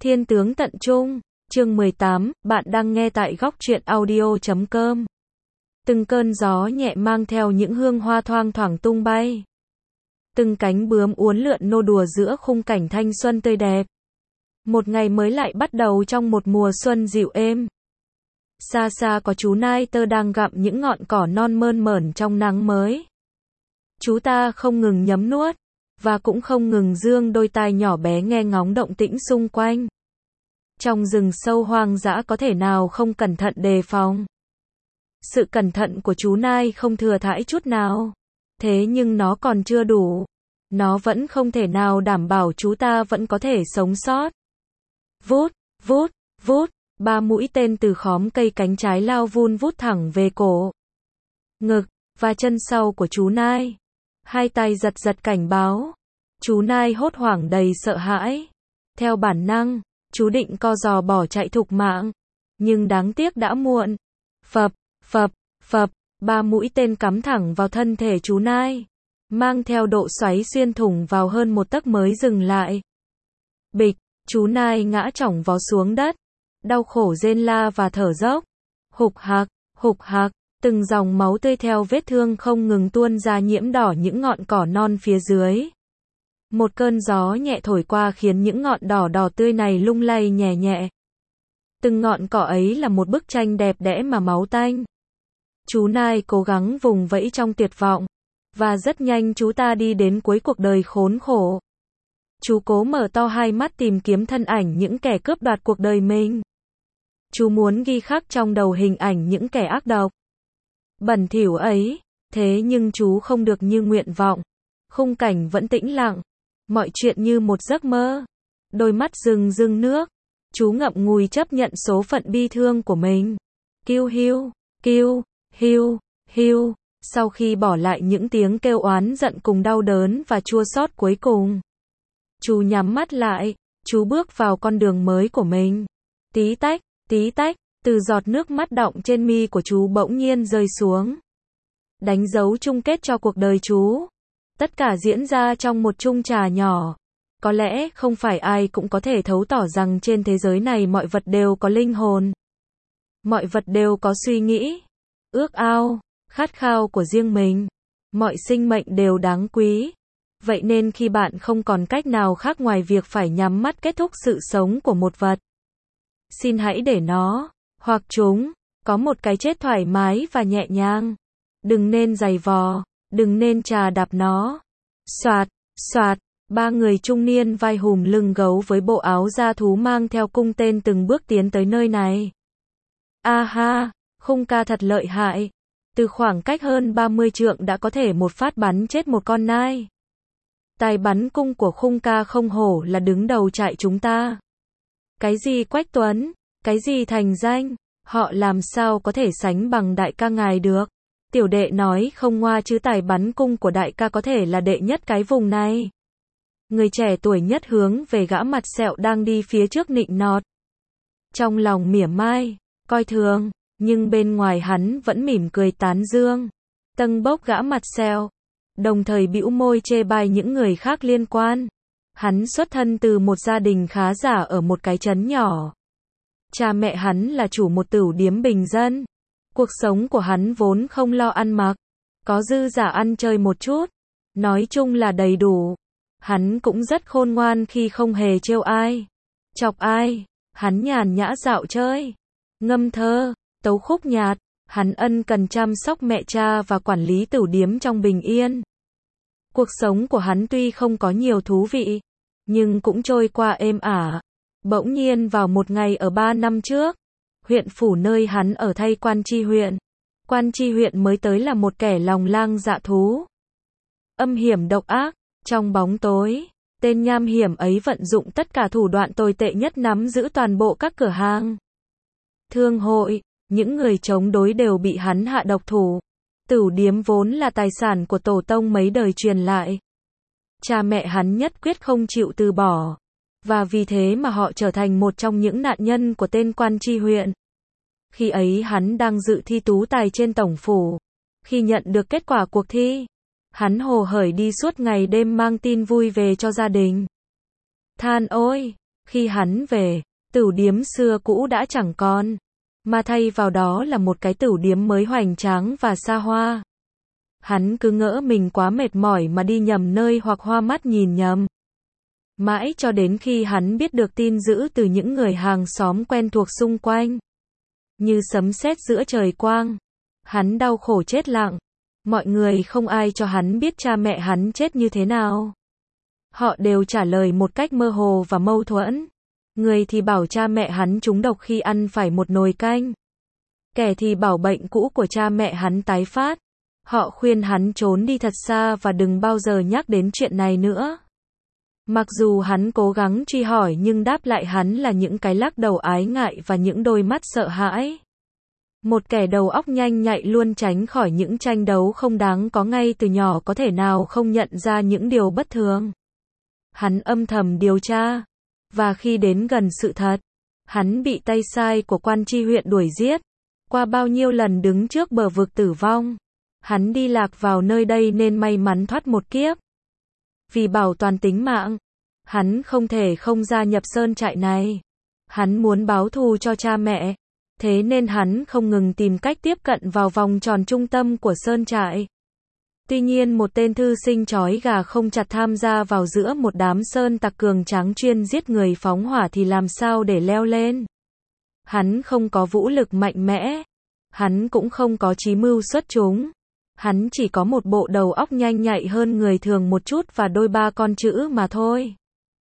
Thiên tướng tận trung, chương 18, bạn đang nghe tại góc truyện audio.com. Từng cơn gió nhẹ mang theo những hương hoa thoang thoảng tung bay. Từng cánh bướm uốn lượn nô đùa giữa khung cảnh thanh xuân tươi đẹp. Một ngày mới lại bắt đầu trong một mùa xuân dịu êm. Xa xa có chú nai tơ đang gặm những ngọn cỏ non mơn mởn trong nắng mới. Chú ta không ngừng nhấm nuốt, và cũng không ngừng dương đôi tai nhỏ bé nghe ngóng động tĩnh xung quanh. Trong rừng sâu hoang dã có thể nào không cẩn thận đề phòng. Sự cẩn thận của chú nai không thừa thãi chút nào. Thế nhưng nó còn chưa đủ. Nó vẫn không thể nào đảm bảo chú ta vẫn có thể sống sót. Vút, vút, vút, 3 mũi tên từ khóm cây cánh trái lao vun vút thẳng về cổ, ngực và chân sau của chú nai. Hai tay giật giật cảnh báo. Chú nai hốt hoảng đầy sợ hãi. Theo bản năng, chú định co giò bỏ chạy thục mạng. Nhưng đáng tiếc đã muộn. Phập, phập, phập, 3 mũi tên cắm thẳng vào thân thể chú nai. Mang theo độ xoáy xuyên thủng vào hơn 1 tấc mới dừng lại. Bịch, chú nai ngã chỏng vó xuống đất. Đau khổ rên la và thở dốc. Hục hạc, từng dòng máu tươi theo vết thương không ngừng tuôn ra nhiễm đỏ những ngọn cỏ non phía dưới. Một cơn gió nhẹ thổi qua khiến những ngọn đỏ đỏ tươi này lung lay nhẹ nhẹ. Từng ngọn cỏ ấy là một bức tranh đẹp đẽ mà máu tanh. Chú nai cố gắng vùng vẫy trong tuyệt vọng. Và rất nhanh chú ta đi đến cuối cuộc đời khốn khổ. Chú cố mở to hai mắt tìm kiếm thân ảnh những kẻ cướp đoạt cuộc đời mình. Chú muốn ghi khắc trong đầu hình ảnh những kẻ ác độc, bẩn thỉu ấy. Thế nhưng chú không được như nguyện vọng. Khung cảnh vẫn tĩnh lặng. Mọi chuyện như một giấc mơ. Đôi mắt rưng rưng nước. Chú ngậm ngùi chấp nhận số phận bi thương của mình. Kêu hiu, kêu, hiu, hiu. Sau khi bỏ lại những tiếng kêu oán giận cùng đau đớn và chua xót cuối cùng, chú nhắm mắt lại. Chú bước vào con đường mới của mình. Tí tách, từ giọt nước mắt đọng trên mi của chú bỗng nhiên rơi xuống. Đánh dấu chung kết cho cuộc đời chú. Tất cả diễn ra trong một chung trà nhỏ. Có lẽ không phải ai cũng có thể thấu tỏ rằng trên thế giới này mọi vật đều có linh hồn. Mọi vật đều có suy nghĩ, ước ao, khát khao của riêng mình. Mọi sinh mệnh đều đáng quý. Vậy nên khi bạn không còn cách nào khác ngoài việc phải nhắm mắt kết thúc sự sống của một vật, xin hãy để nó, hoặc chúng, có một cái chết thoải mái và nhẹ nhàng. Đừng nên giày vò, đừng nên chà đạp nó. Soạt, soạt, 3 người trung niên vai hùm lưng gấu với bộ áo da thú mang theo cung tên từng bước tiến tới nơi này. A ha, Khung ca thật lợi hại. Từ khoảng cách hơn 30 trượng đã có thể một phát bắn chết một con nai. Tài bắn cung của Khung ca không hổ là đứng đầu trại chúng ta. Cái gì Quách Tuấn, cái gì Thành Danh, họ làm sao có thể sánh bằng đại ca ngài được. Tiểu đệ nói không ngoa chứ tài bắn cung của đại ca có thể là đệ nhất cái vùng này. Người trẻ tuổi nhất hướng về gã mặt sẹo đang đi phía trước nịnh nọt. Trong lòng mỉa mai, coi thường, nhưng bên ngoài hắn vẫn mỉm cười tán dương. Tâng bốc gã mặt sẹo, đồng thời bĩu môi chê bai những người khác liên quan. Hắn xuất thân từ một gia đình khá giả ở một cái trấn nhỏ. Cha mẹ hắn là chủ một tửu điếm bình dân. Cuộc sống của hắn vốn không lo ăn mặc, có dư giả ăn chơi một chút. Nói chung là đầy đủ. Hắn cũng rất khôn ngoan khi không hề trêu ai, chọc ai. Hắn nhàn nhã dạo chơi, ngâm thơ, tấu khúc nhạc. Hắn ân cần chăm sóc mẹ cha và quản lý tửu điếm trong bình yên. Cuộc sống của hắn tuy không có nhiều thú vị, nhưng cũng trôi qua êm ả. Bỗng nhiên vào một ngày ở 3 năm trước, huyện phủ nơi hắn ở thay quan tri huyện. Quan tri huyện mới tới là một kẻ lòng lang dạ thú, âm hiểm độc ác. Trong bóng tối, tên nham hiểm ấy vận dụng tất cả thủ đoạn tồi tệ nhất nắm giữ toàn bộ các cửa hàng, thương hội. Những người chống đối đều bị hắn hạ độc thủ. Tửu điếm vốn là tài sản của tổ tông mấy đời truyền lại. Cha mẹ hắn nhất quyết không chịu từ bỏ. Và vì thế mà họ trở thành một trong những nạn nhân của tên quan tri huyện. Khi ấy hắn đang dự thi tú tài trên tổng phủ. Khi nhận được kết quả cuộc thi, hắn hồ hởi đi suốt ngày đêm mang tin vui về cho gia đình. Than ôi, Khi hắn về, tửu điếm xưa cũ đã chẳng còn, mà thay vào đó là một cái tửu điếm mới hoành tráng và xa hoa. Hắn cứ ngỡ mình quá mệt mỏi mà đi nhầm nơi hoặc hoa mắt nhìn nhầm. Mãi cho đến khi hắn biết được tin dữ từ những người hàng xóm quen thuộc xung quanh. Như sấm sét giữa trời quang. Hắn đau khổ chết lặng. Mọi người không ai cho hắn biết cha mẹ hắn chết như thế nào. Họ đều trả lời một cách mơ hồ và mâu thuẫn. Người thì bảo cha mẹ hắn trúng độc khi ăn phải một nồi canh. Kẻ thì bảo bệnh cũ của cha mẹ hắn tái phát. Họ khuyên hắn trốn đi thật xa và đừng bao giờ nhắc đến chuyện này nữa. Mặc dù hắn cố gắng truy hỏi nhưng đáp lại hắn là những cái lắc đầu ái ngại và những đôi mắt sợ hãi. Một kẻ đầu óc nhanh nhạy luôn tránh khỏi những tranh đấu không đáng có ngay từ nhỏ có thể nào không nhận ra những điều bất thường. Hắn âm thầm điều tra. Và khi đến gần sự thật, hắn bị tay sai của quan tri huyện đuổi giết. Qua bao nhiêu lần đứng trước bờ vực tử vong, hắn đi lạc vào nơi đây nên may mắn thoát một kiếp. Vì bảo toàn tính mạng, hắn không thể không gia nhập sơn trại này. Hắn muốn báo thù cho cha mẹ, thế nên hắn không ngừng tìm cách tiếp cận vào vòng tròn trung tâm của sơn trại. Tuy nhiên một tên thư sinh trói gà không chặt tham gia vào giữa một đám sơn tặc cường tráng chuyên giết người phóng hỏa thì làm sao để leo lên. Hắn không có vũ lực mạnh mẽ, hắn cũng không có trí mưu xuất chúng. Hắn chỉ có một bộ đầu óc nhanh nhạy hơn người thường một chút và đôi ba con chữ mà thôi.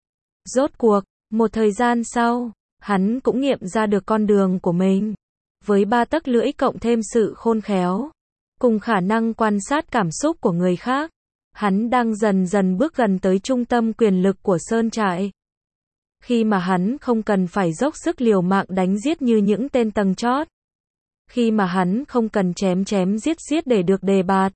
Rốt cuộc, một thời gian sau, hắn cũng nghiệm ra được con đường của mình. Với 3 tấc lưỡi cộng thêm sự khôn khéo, cùng khả năng quan sát cảm xúc của người khác, hắn đang dần dần bước gần tới trung tâm quyền lực của sơn trại. Khi mà hắn không cần phải dốc sức liều mạng đánh giết như những tên tầng chót. Khi mà hắn không cần chém chém giết giết để được đề bạt.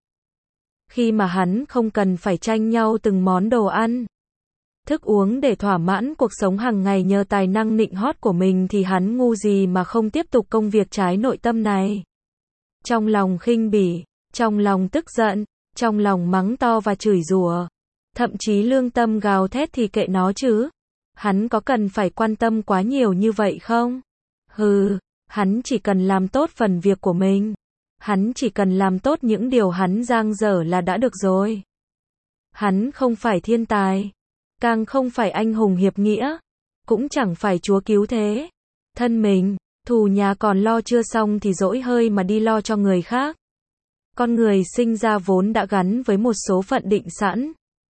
Khi mà hắn không cần phải tranh nhau từng món đồ ăn, thức uống để thỏa mãn cuộc sống hàng ngày nhờ tài năng nịnh hót của mình thì hắn ngu gì mà không tiếp tục công việc trái nội tâm này. Trong lòng khinh bỉ, trong lòng tức giận, trong lòng mắng to và chửi rủa, thậm chí lương tâm gào thét thì kệ nó chứ. Hắn có cần phải quan tâm quá nhiều như vậy không? Hừ, hắn chỉ cần làm tốt phần việc của mình. Hắn chỉ cần làm tốt những điều hắn dang dở là đã được rồi. Hắn không phải thiên tài, càng không phải anh hùng hiệp nghĩa, cũng chẳng phải chúa cứu thế. Thân mình, thù nhà còn lo chưa xong thì dỗi hơi mà đi lo cho người khác. Con người sinh ra vốn đã gắn với một số phận định sẵn.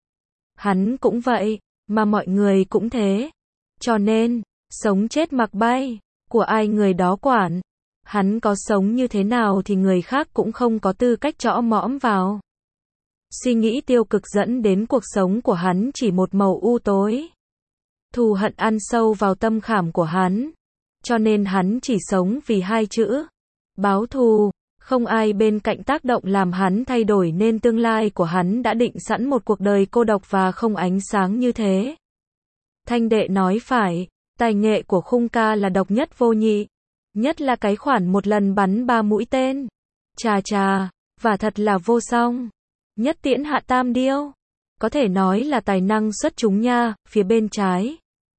Hắn cũng vậy, mà mọi người cũng thế. Cho nên, sống chết mặc bay, của ai người đó quản. Hắn có sống như thế nào thì người khác cũng không có tư cách chõ mõm vào. Suy nghĩ tiêu cực dẫn đến cuộc sống của hắn chỉ một màu u tối. Thù hận ăn sâu vào tâm khảm của hắn. Cho nên hắn chỉ sống vì 2 chữ. Báo thù. Không ai bên cạnh tác động làm hắn thay đổi nên tương lai của hắn đã định sẵn một cuộc đời cô độc và không ánh sáng như thế. Thanh đệ nói phải, tài nghệ của Khung ca là độc nhất vô nhị. Nhất là cái khoản một lần bắn 3 mũi tên. Chà chà, và thật là vô song. Nhất tiễn hạ tam điêu. Có thể nói là tài năng xuất chúng nha, phía bên trái.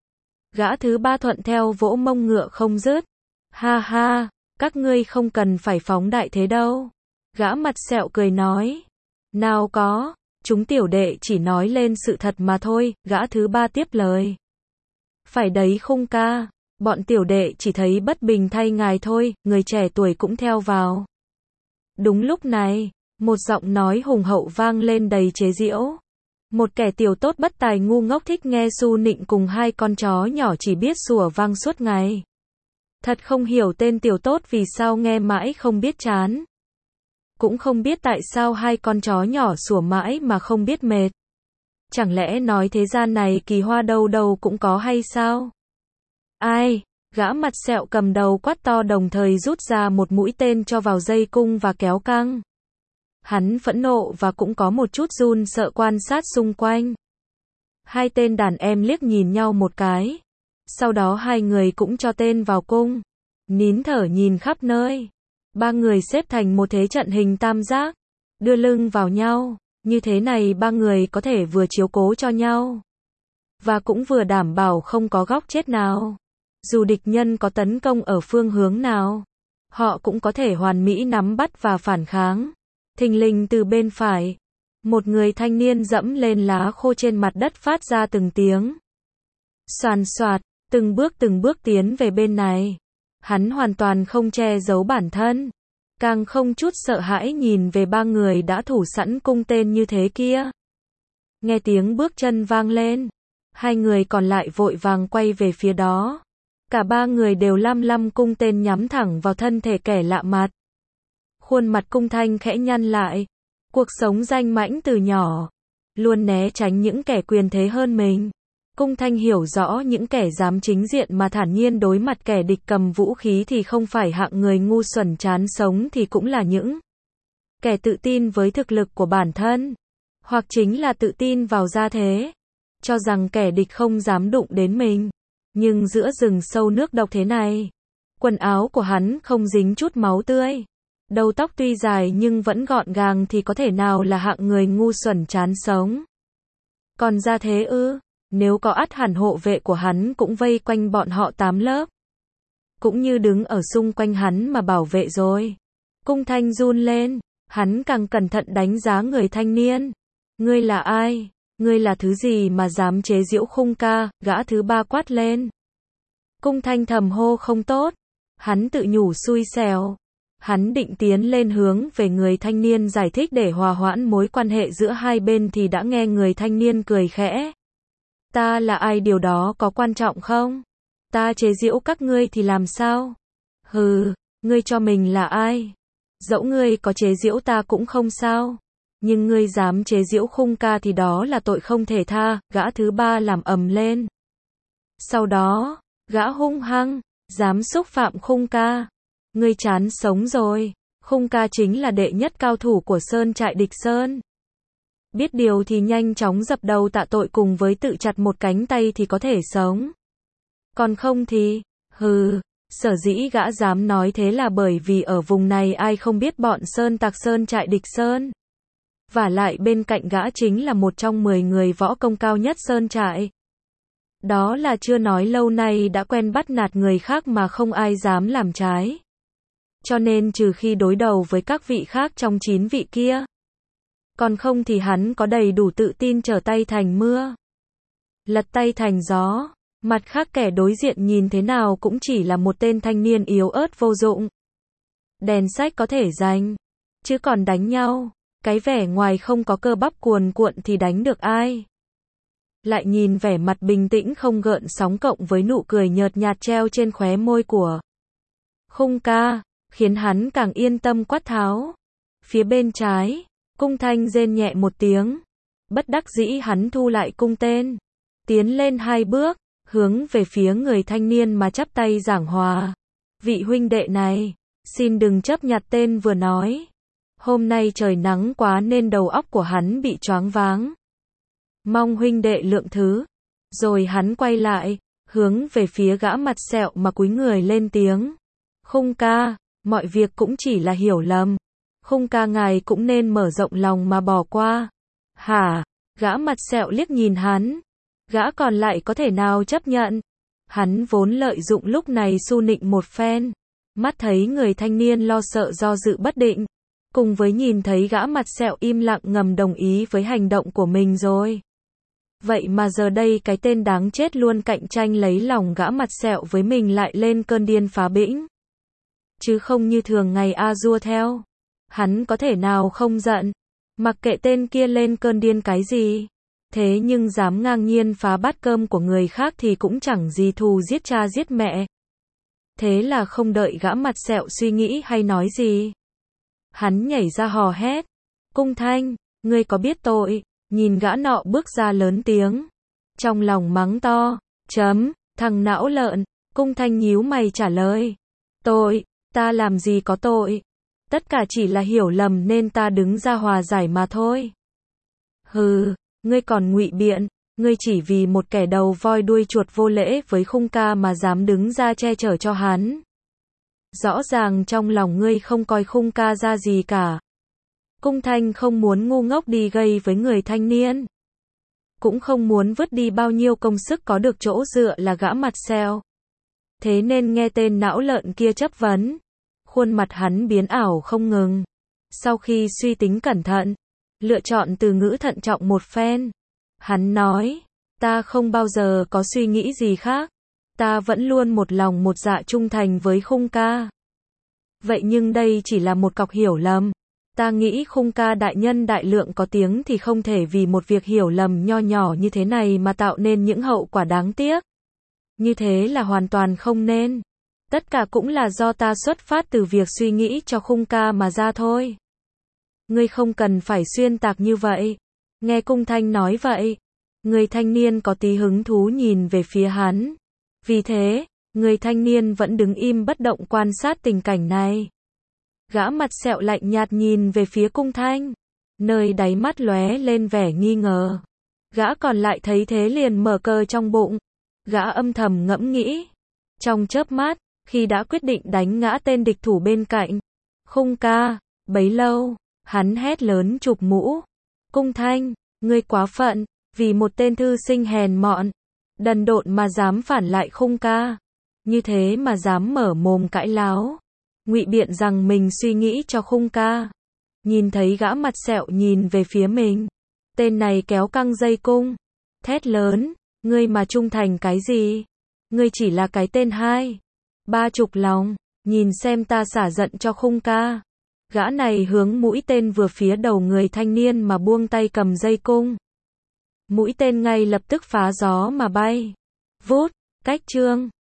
Gã thứ 3 thuận theo vỗ mông ngựa không dứt. Ha ha, các ngươi không cần phải phóng đại thế đâu. Gã mặt sẹo cười nói. Nào có, chúng tiểu đệ chỉ nói lên sự thật mà thôi, gã thứ 3 tiếp lời. Phải đấy Khung ca, bọn tiểu đệ chỉ thấy bất bình thay ngài thôi, người trẻ tuổi cũng theo vào. Đúng lúc này, một giọng nói hùng hậu vang lên đầy chế giễu. Một kẻ tiểu tốt bất tài ngu ngốc thích nghe su nịnh cùng 2 con chó nhỏ chỉ biết sủa vang suốt ngày. Thật không hiểu tên tiểu tốt vì sao nghe mãi không biết chán. Cũng không biết tại sao 2 con chó nhỏ sủa mãi mà không biết mệt. Chẳng lẽ nói thế gian này kỳ hoa đâu đâu cũng có hay sao? Ai? Gã mặt sẹo cầm đầu quát to đồng thời rút ra một mũi tên cho vào dây cung và kéo căng. Hắn phẫn nộ và cũng có một chút run sợ quan sát xung quanh. 2 tên đàn em liếc nhìn nhau một cái. Sau đó 2 người cũng cho tên vào cung. Nín thở nhìn khắp nơi. 3 người xếp thành một thế trận hình tam giác. Đưa lưng vào nhau. Như thế này 3 người có thể vừa chiếu cố cho nhau. và cũng vừa đảm bảo không có góc chết nào. Dù địch nhân có tấn công ở phương hướng nào, họ cũng có thể hoàn mỹ nắm bắt và phản kháng. Thình lình từ bên phải, một người thanh niên dẫm lên lá khô trên mặt đất phát ra từng tiếng xoàn xoạt, từng bước tiến về bên này. Hắn hoàn toàn không che giấu bản thân, càng không chút sợ hãi nhìn về ba người đã thủ sẵn cung tên như thế kia. Nghe tiếng bước chân vang lên, hai người còn lại vội vàng quay về phía đó. Cả ba người đều lăm cung tên nhắm thẳng vào thân thể kẻ lạ mặt. Khuôn mặt Cung Thanh khẽ nhăn lại. Cuộc sống danh mãnh từ nhỏ, luôn né tránh những kẻ quyền thế hơn mình. Cung Thanh hiểu rõ những kẻ dám chính diện mà thản nhiên đối mặt kẻ địch cầm vũ khí thì không phải hạng người ngu xuẩn chán sống thì cũng là những kẻ tự tin với thực lực của bản thân, hoặc chính là tự tin vào gia thế, cho rằng kẻ địch không dám đụng đến mình. Nhưng giữa rừng sâu nước độc thế này, quần áo của hắn không dính chút máu tươi, đầu tóc tuy dài nhưng vẫn gọn gàng thì có thể nào là hạng người ngu xuẩn chán sống. Còn gia thế ư? Nếu có ắt hẳn hộ vệ của hắn cũng vây quanh bọn họ 8 lớp. Cũng như đứng ở xung quanh hắn mà bảo vệ rồi. Cung Thanh run lên, hắn càng cẩn thận đánh giá người thanh niên. Ngươi là ai? Ngươi là thứ gì mà dám chế giễu Khung ca? Gã thứ ba quát lên. Cung Thanh thầm hô không tốt. Hắn tự nhủ xui xẻo. Hắn định tiến lên hướng về người thanh niên giải thích để hòa hoãn mối quan hệ giữa hai bên thì đã nghe người thanh niên cười khẽ. Ta là ai điều đó có quan trọng không? Ta chế giễu các ngươi thì làm sao? Hừ, ngươi cho mình là ai? Dẫu ngươi có chế giễu ta cũng không sao. Nhưng ngươi dám chế giễu Khung ca thì đó là tội không thể tha, gã thứ ba làm ầm lên. Sau đó, gã hung hăng, dám xúc phạm Khung ca. Ngươi chán sống rồi, Khung ca chính là đệ nhất cao thủ của Sơn trại địch Sơn. Biết điều thì nhanh chóng dập đầu tạ tội cùng với tự chặt một cánh tay thì có thể sống. Còn không thì, hừ, sở dĩ gã dám nói thế là bởi vì ở vùng này ai không biết bọn Sơn tặc Sơn trại địch Sơn. Vả lại bên cạnh gã chính là một trong 10 người võ công cao nhất Sơn trại. Đó là chưa nói lâu nay đã quen bắt nạt người khác mà không ai dám làm trái. Cho nên trừ khi đối đầu với các vị khác trong 9 vị kia. Còn không thì hắn có đầy đủ tự tin trở tay thành mưa, lật tay thành gió. Mặt khác kẻ đối diện nhìn thế nào cũng chỉ là một tên thanh niên yếu ớt vô dụng. Đèn sách có thể giành, chứ còn đánh nhau, cái vẻ ngoài không có cơ bắp cuồn cuộn thì đánh được ai. Lại nhìn vẻ mặt bình tĩnh không gợn sóng cộng với nụ cười nhợt nhạt treo trên khóe môi của Khung ca, khiến hắn càng yên tâm quát tháo. Phía bên trái, Cung Thanh rên nhẹ một tiếng. Bất đắc dĩ hắn thu lại cung tên, tiến lên 2 bước, hướng về phía người thanh niên mà chắp tay giảng hòa. Vị huynh đệ này, xin đừng chấp nhặt tên vừa nói. Hôm nay trời nắng quá nên đầu óc của hắn bị choáng váng. Mong huynh đệ lượng thứ. Rồi hắn quay lại, hướng về phía gã mặt sẹo mà cúi người lên tiếng. Khung ca, mọi việc cũng chỉ là hiểu lầm. Khung ca ngài cũng nên mở rộng lòng mà bỏ qua. Hả? Gã mặt sẹo liếc nhìn hắn. Gã còn lại có thể nào chấp nhận? Hắn vốn lợi dụng lúc này xu nịnh một phen. Mắt thấy người thanh niên lo sợ do dự bất định. Cùng với nhìn thấy gã mặt sẹo im lặng ngầm đồng ý với hành động của mình rồi. Vậy mà giờ đây cái tên đáng chết luôn cạnh tranh lấy lòng gã mặt sẹo với mình lại lên cơn điên phá bĩnh. Chứ không như thường ngày a dua theo. Hắn có thể nào không giận. Mặc kệ tên kia lên cơn điên cái gì. Thế nhưng dám ngang nhiên phá bát cơm của người khác thì cũng chẳng gì thù giết cha giết mẹ. Thế là không đợi gã mặt sẹo suy nghĩ hay nói gì. Hắn nhảy ra hò hét. Cung Thanh, ngươi có biết tội? Nhìn gã nọ bước ra lớn tiếng. Trong lòng mắng to. Thằng não lợn. Cung Thanh nhíu mày trả lời. Tội, ta làm gì có tội. Tất cả chỉ là hiểu lầm nên ta đứng ra hòa giải mà thôi. Hừ, ngươi còn ngụy biện. Ngươi chỉ vì một kẻ đầu voi đuôi chuột vô lễ với Khung ca mà dám đứng ra che chở cho hắn. Rõ ràng trong lòng ngươi không coi Khung ca ra gì cả. Cung Thanh không muốn ngu ngốc đi gây với người thanh niên. cũng không muốn vứt đi bao nhiêu công sức có được chỗ dựa là gã mặt sẹo. Thế nên nghe tên não lợn kia chất vấn, khuôn mặt hắn biến ảo không ngừng. Sau khi suy tính cẩn thận, lựa chọn từ ngữ thận trọng một phen, hắn nói, ta không bao giờ có suy nghĩ gì khác, ta vẫn luôn một lòng một dạ trung thành với Khung ca. Vậy nhưng đây chỉ là một cọc hiểu lầm. Ta nghĩ Khung ca đại nhân đại lượng có tiếng thì không thể vì một việc hiểu lầm nho nhỏ như thế này mà tạo nên những hậu quả đáng tiếc. Như thế là hoàn toàn không nên. Tất cả cũng là do ta xuất phát từ việc suy nghĩ cho Khung ca mà ra thôi. Ngươi không cần phải xuyên tạc như vậy. Nghe Cung Thanh nói vậy, người thanh niên có tí hứng thú nhìn về phía hắn. Vì thế, người thanh niên vẫn đứng im bất động quan sát tình cảnh này. Gã mặt sẹo lạnh nhạt nhìn về phía Cung Thanh, nơi đáy mắt lóe lên vẻ nghi ngờ. Gã còn lại thấy thế liền mở cờ trong bụng. Gã âm thầm ngẫm nghĩ. Trong chớp mắt, khi đã quyết định đánh ngã tên địch thủ bên cạnh, Khung ca, bấy lâu, hắn hét lớn chụp mũ. Cung Thanh, ngươi quá phận, vì một tên thư sinh hèn mọn, đần độn mà dám phản lại Khung ca. Như thế mà dám mở mồm cãi láo, ngụy biện rằng mình suy nghĩ cho Khung ca. Nhìn thấy gã mặt sẹo nhìn về phía mình, tên này kéo căng dây cung, thét lớn, ngươi mà trung thành cái gì? Ngươi chỉ là cái tên 2-30 lòng, nhìn xem ta xả giận cho Khung ca. Gã này hướng mũi tên vừa phía đầu người thanh niên mà buông tay cầm dây cung. Mũi tên ngay lập tức phá gió mà bay. Vút, cách chương.